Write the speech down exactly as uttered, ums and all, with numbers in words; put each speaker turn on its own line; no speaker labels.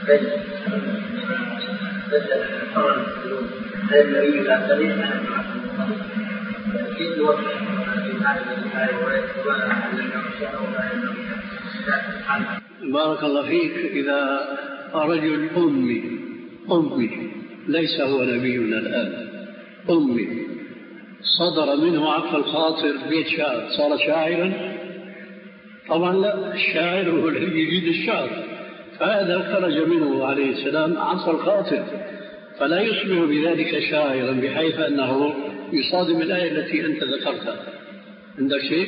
بارك الله فيك. إذا رجل أمي أمي ليس هو نبينا الآن، أمي صدر منه عفو الخاطر بيت شعر، صار شاعرا؟ طبعا لا، الشاعر هو الذي يجيد الشعر، فهذا خرج منه عليه السلام عفو الخاطر، فلا يصبح بذلك شاعرا بحيث أنه يصادم الآية التي أنت ذكرتها. عندك شيء؟